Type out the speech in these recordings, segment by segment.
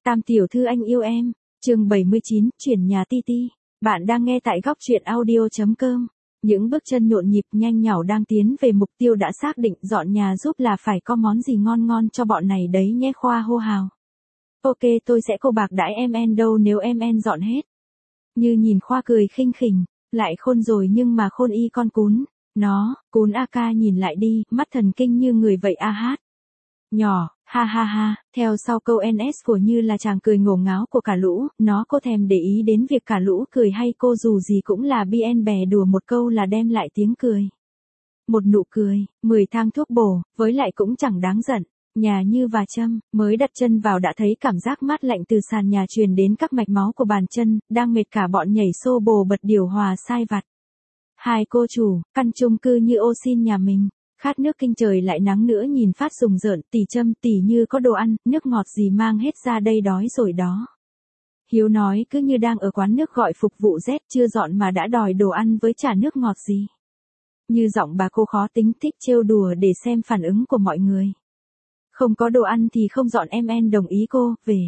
Tam tiểu thư anh yêu em, chương 79, chuyển nhà Ti Ti. Bạn đang nghe tại góc truyện audio.com. Những bước chân nhộn nhịp nhanh nhảu đang tiến về mục tiêu đã xác định, dọn nhà giúp là phải có món gì ngon ngon cho bọn này đấy nhé. Khoa hô hào. Ok, tôi sẽ cô bạc đãi em đâu nếu em dọn hết. Như nhìn Khoa cười khinh khỉnh, lại khôn rồi nhưng mà khôn y con cún. Cún AK nhìn lại đi, mắt thần kinh như người vậy a hát. Nhỏ, ha ha ha, theo sau câu NS của Như là chàng cười ngổ ngáo của cả lũ, nó có thèm để ý đến việc cả lũ cười hay cô dù gì cũng là BN bè đùa một câu là đem lại tiếng cười. Một nụ cười, 10 thang thuốc bổ, với lại cũng chẳng đáng giận. Nhà Như và Trâm, mới đặt chân vào đã thấy cảm giác mát lạnh từ sàn nhà truyền đến các mạch máu của bàn chân, đang mệt cả bọn nhảy xô bồ bật điều hòa sai vặt. Hai cô chủ, căn chung cư như ô xin nhà mình. Khát nước kinh trời lại nắng nữa nhìn phát rùng rợn, tỷ Trâm tỷ Như có đồ ăn, nước ngọt gì mang hết ra đây đói rồi đó. Hiếu nói cứ như đang ở quán nước gọi phục vụ Z chưa dọn mà đã đòi đồ ăn với chả nước ngọt gì. Như giọng bà cô khó tính thích trêu đùa để xem phản ứng của mọi người. Không có đồ ăn thì không dọn em đồng ý cô, về.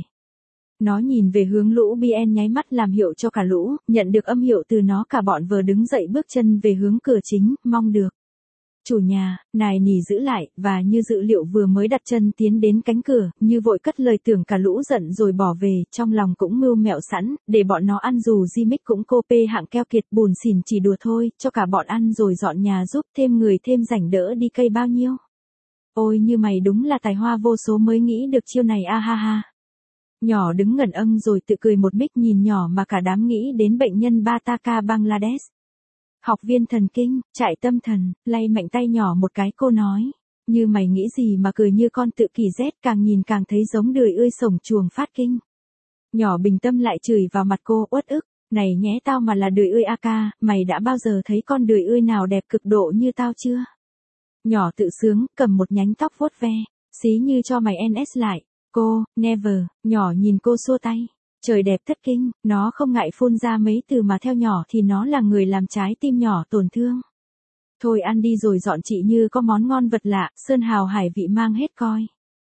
Nó nhìn về hướng lũ BN nháy mắt làm hiệu cho cả lũ, nhận được âm hiệu từ nó cả bọn vừa đứng dậy bước chân về hướng cửa chính, mong được. Chủ nhà, nài nỉ giữ lại, và như dự liệu vừa mới đặt chân tiến đến cánh cửa, Như vội cất lời tưởng cả lũ giận rồi bỏ về, trong lòng cũng mưu mẹo sẵn, để bọn nó ăn dù Gmic cũng cô pê hạng keo kiệt bùn xỉn chỉ đùa thôi, cho cả bọn ăn rồi dọn nhà giúp thêm người thêm rảnh đỡ đi cây bao nhiêu. Ôi Như mày đúng là tài hoa vô số mới nghĩ được chiêu này a ha ha. Nhỏ đứng ngẩn âng rồi tự cười một mic nhìn nhỏ mà cả đám nghĩ đến bệnh nhân Bataka Bangladesh. Học viên thần kinh, trại tâm thần, lay mạnh tay nhỏ một cái cô nói. Như mày nghĩ gì mà cười như con tự kỷ Z, càng nhìn càng thấy giống đười ươi sổng chuồng phát kinh. Nhỏ bình tâm lại chửi vào mặt cô uất ức. Này nhé tao mà là đười ươi AK, mày đã bao giờ thấy con đười ươi nào đẹp cực độ như tao chưa? Nhỏ tự sướng, cầm một nhánh tóc vuốt ve. Xí Như cho mày NS lại. Cô, never, nhỏ nhìn cô xua tay. Trời đẹp thất kinh, nó không ngại phun ra mấy từ mà theo nhỏ thì nó là người làm trái tim nhỏ tổn thương. Thôi ăn đi rồi dọn chị Như có món ngon vật lạ, sơn hào hải vị mang hết coi.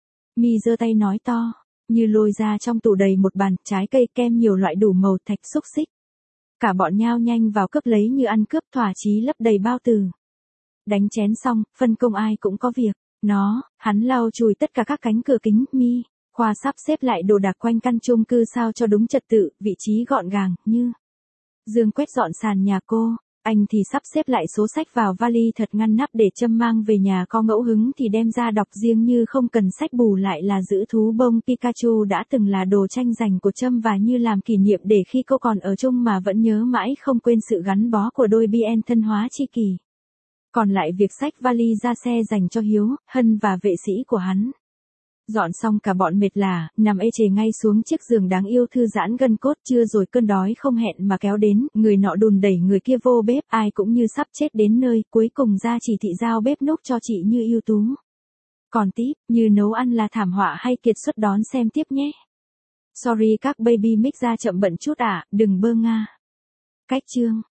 Mi giơ tay nói to, Như lôi ra trong tủ đầy một bàn, trái cây kem nhiều loại đủ màu thạch xúc xích. Cả bọn nhao nhanh vào cướp lấy như ăn cướp thỏa chí lấp đầy bao từ. Đánh chén xong, phân công ai cũng có việc. Hắn lau chùi tất cả các cánh cửa kính, Khoa sắp xếp lại đồ đạc quanh căn chung cư sao cho đúng trật tự, vị trí gọn gàng, Như. Dương quét dọn sàn nhà cô, anh thì sắp xếp lại số sách vào vali thật ngăn nắp để Trâm mang về nhà, có ngẫu hứng thì đem ra đọc riêng, Như không cần sách bù lại là giữ thú bông Pikachu đã từng là đồ tranh giành của Trâm và Như làm kỷ niệm để khi cô còn ở chung mà vẫn nhớ mãi không quên sự gắn bó của đôi BN thân hóa tri kỷ. Còn lại việc xách vali ra xe dành cho Hiếu, Hân và vệ sĩ của hắn. Dọn xong cả bọn mệt lả, nằm ê chề ngay xuống chiếc giường đáng yêu thư giãn gân cốt, chưa rồi cơn đói không hẹn mà kéo đến, người nọ đùn đẩy người kia vô bếp, ai cũng như sắp chết đến nơi, cuối cùng ra chỉ thị giao bếp núc cho chị Như ưu tú. Còn tip, Như nấu ăn là thảm họa hay kiệt xuất đón xem tiếp nhé. Sorry các baby mic ra chậm bận chút đừng bơ nga. Cách chương.